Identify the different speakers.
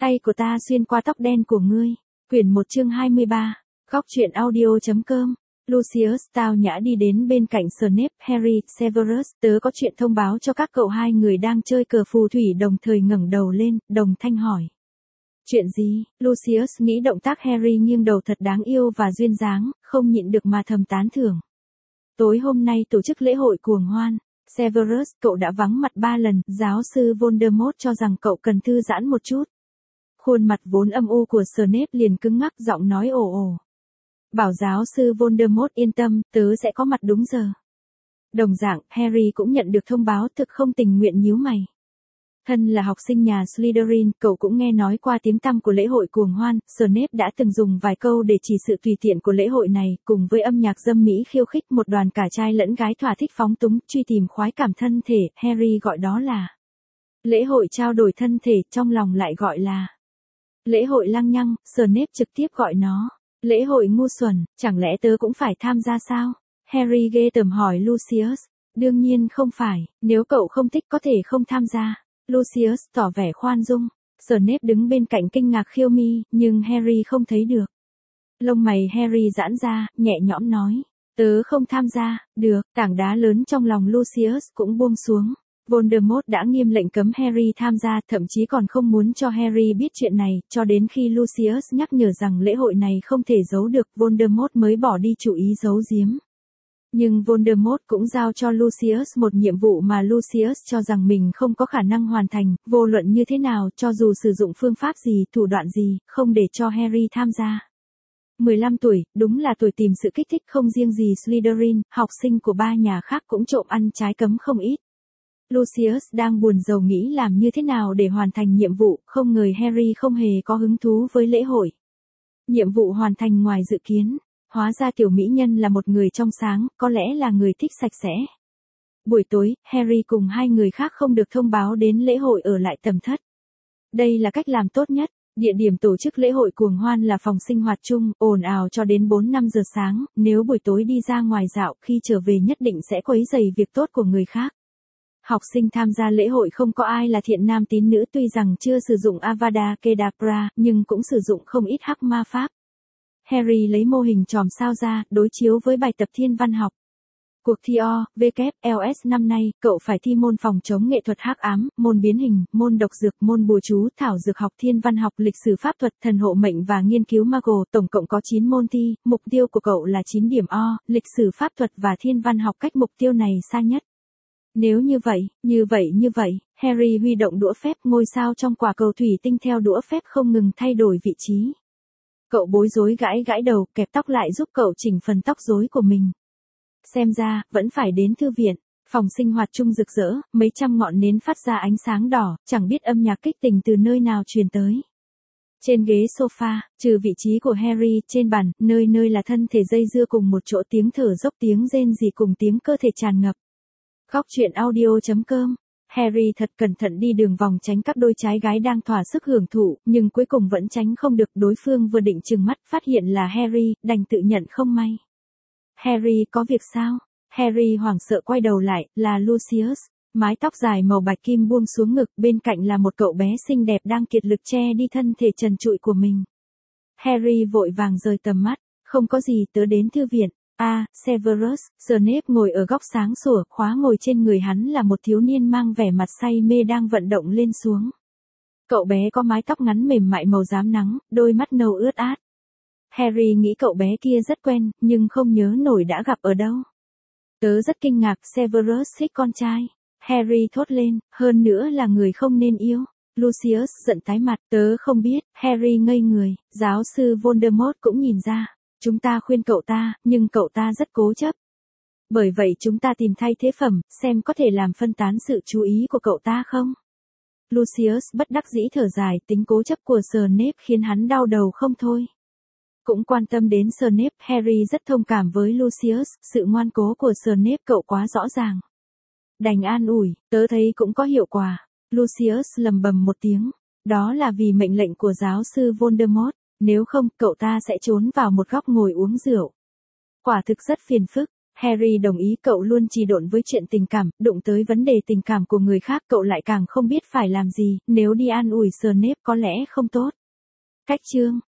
Speaker 1: Tay của ta xuyên qua tóc đen của ngươi. Quyển 1 chương 23. Góc truyện audio.com. Lucius tao nhã đi đến bên cạnh Snape. Harry, Severus, tớ có chuyện thông báo cho các cậu. Hai người đang chơi cờ phù thủy đồng thời ngẩng đầu lên, đồng thanh hỏi. Chuyện gì? Lucius nghĩ động tác Harry nghiêng đầu thật đáng yêu và duyên dáng, không nhịn được mà thầm tán thưởng. Tối hôm nay tổ chức lễ hội cuồng hoan. Severus, cậu đã vắng mặt 3 lần, giáo sư Voldemort cho rằng cậu cần thư giãn một chút. Khuôn mặt vốn âm u của Snape liền cứng ngắc, giọng nói ồ ồ. Bảo giáo sư Voldemort yên tâm, tớ sẽ có mặt đúng giờ. Đồng dạng, Harry cũng nhận được thông báo, thực không tình nguyện nhíu mày. Thân là học sinh nhà Slytherin, cậu cũng nghe nói qua tiếng tăm của lễ hội cuồng hoan. Snape đã từng dùng vài câu để chỉ sự tùy tiện của lễ hội này, cùng với âm nhạc dâm mỹ khiêu khích, một đoàn cả trai lẫn gái thỏa thích phóng túng, truy tìm khoái cảm thân thể. Harry gọi đó là lễ hội trao đổi thân thể, trong lòng lại gọi là lễ hội lăng nhăng. Snape trực tiếp gọi nó lễ hội ngu xuẩn. Chẳng lẽ tớ cũng phải tham gia sao? Harry ghê tởm hỏi Lucius. Đương nhiên không phải, nếu cậu không thích có thể không tham gia. Lucius tỏ vẻ khoan dung. Snape đứng bên cạnh kinh ngạc khiêu mi, nhưng Harry không thấy được. Lông mày Harry giãn ra, nhẹ nhõm nói. Tớ không tham gia. Được. Tảng đá lớn trong lòng Lucius cũng buông xuống. Voldemort đã nghiêm lệnh cấm Harry tham gia, thậm chí còn không muốn cho Harry biết chuyện này, cho đến khi Lucius nhắc nhở rằng lễ hội này không thể giấu được, Voldemort mới bỏ đi chủ ý giấu giếm. Nhưng Voldemort cũng giao cho Lucius một nhiệm vụ mà Lucius cho rằng mình không có khả năng hoàn thành, vô luận như thế nào, cho dù sử dụng phương pháp gì, thủ đoạn gì, không để cho Harry tham gia. 15 tuổi, đúng là tuổi tìm sự kích thích, không riêng gì Slytherin, học sinh của 3 nhà khác cũng trộm ăn trái cấm không ít. Lucius đang buồn rầu nghĩ làm như thế nào để hoàn thành nhiệm vụ, không ngờ Harry không hề có hứng thú với lễ hội. Nhiệm vụ hoàn thành ngoài dự kiến. Hóa ra tiểu mỹ nhân là một người trong sáng, có lẽ là người thích sạch sẽ. Buổi tối, Harry cùng 2 người khác không được thông báo đến lễ hội ở lại tầm thất. Đây là cách làm tốt nhất. Địa điểm tổ chức lễ hội cuồng hoan là phòng sinh hoạt chung, ồn ào cho đến 4-5 giờ sáng, nếu buổi tối đi ra ngoài dạo, khi trở về nhất định sẽ quấy rầy việc tốt của người khác. Học sinh tham gia lễ hội không có ai là thiện nam tín nữ, tuy rằng chưa sử dụng Avada Kedavra, nhưng cũng sử dụng không ít hắc ma pháp. Harry lấy mô hình chòm sao ra, đối chiếu với bài tập thiên văn học. Cuộc thi OWLS năm nay, cậu phải thi môn phòng chống nghệ thuật hắc ám, môn biến hình, môn độc dược, môn bùa chú, thảo dược học, thiên văn học, lịch sử pháp thuật, thần hộ mệnh và nghiên cứu Muggle. Tổng cộng có 9 môn thi, mục tiêu của cậu là 9 điểm lịch sử pháp thuật và thiên văn học, cách mục tiêu này xa nhất. Nếu như vậy, Harry huy động đũa phép, ngôi sao trong quả cầu thủy tinh theo đũa phép không ngừng thay đổi vị trí. Cậu bối rối gãi đầu, kẹp tóc lại giúp cậu chỉnh phần tóc rối của mình. Xem ra, vẫn phải đến thư viện. Phòng sinh hoạt chung rực rỡ, mấy trăm ngọn nến phát ra ánh sáng đỏ, chẳng biết âm nhạc kích tình từ nơi nào truyền tới. Trên ghế sofa, trừ vị trí của Harry, trên bàn, nơi nơi là thân thể dây dưa cùng một chỗ, tiếng thở dốc, tiếng rên rỉ cùng tiếng cơ thể tràn ngập. Góc truyện audio.com. Harry thật cẩn thận đi đường vòng tránh các đôi trai gái đang thỏa sức hưởng thụ, nhưng cuối cùng vẫn tránh không được. Đối phương vừa định trừng mắt, phát hiện là Harry, đành tự nhận không may. Harry, có việc sao? Harry hoảng sợ quay đầu lại, là Lucius. Mái tóc dài màu bạch kim buông xuống ngực, bên cạnh là một cậu bé xinh đẹp đang kiệt lực che đi thân thể trần trụi của mình. Harry vội vàng rời tầm mắt. Không có gì, tớ đến thư viện. Severus. Snape ngồi ở góc sáng sủa, khóa ngồi trên người hắn là một thiếu niên mang vẻ mặt say mê đang vận động lên xuống. Cậu bé có mái tóc ngắn mềm mại màu rám nắng, đôi mắt nâu ướt át. Harry nghĩ cậu bé kia rất quen, nhưng không nhớ nổi đã gặp ở đâu. Tớ rất kinh ngạc, Severus thích con trai. Harry thốt lên, hơn nữa là người không nên yêu. Lucius giận tái mặt, tớ không biết. Harry ngây người, giáo sư Voldemort cũng nhìn ra. Chúng ta khuyên cậu ta, nhưng cậu ta rất cố chấp. Bởi vậy chúng ta tìm thay thế phẩm, xem có thể làm phân tán sự chú ý của cậu ta không? Lucius bất đắc dĩ thở dài, tính cố chấp của Snape khiến hắn đau đầu không thôi. Cũng quan tâm đến Snape, Harry rất thông cảm với Lucius, sự ngoan cố của Snape cậu quá rõ ràng. Đành an ủi, tớ thấy cũng có hiệu quả. Lucius lầm bầm một tiếng, đó là vì mệnh lệnh của giáo sư Voldemort. Nếu không, cậu ta sẽ trốn vào một góc ngồi uống rượu. Quả thực rất phiền phức. Harry đồng ý, cậu luôn trì độn với chuyện tình cảm, đụng tới vấn đề tình cảm của người khác cậu lại càng không biết phải làm gì, nếu đi an ủi Snape có lẽ không tốt. Cách chương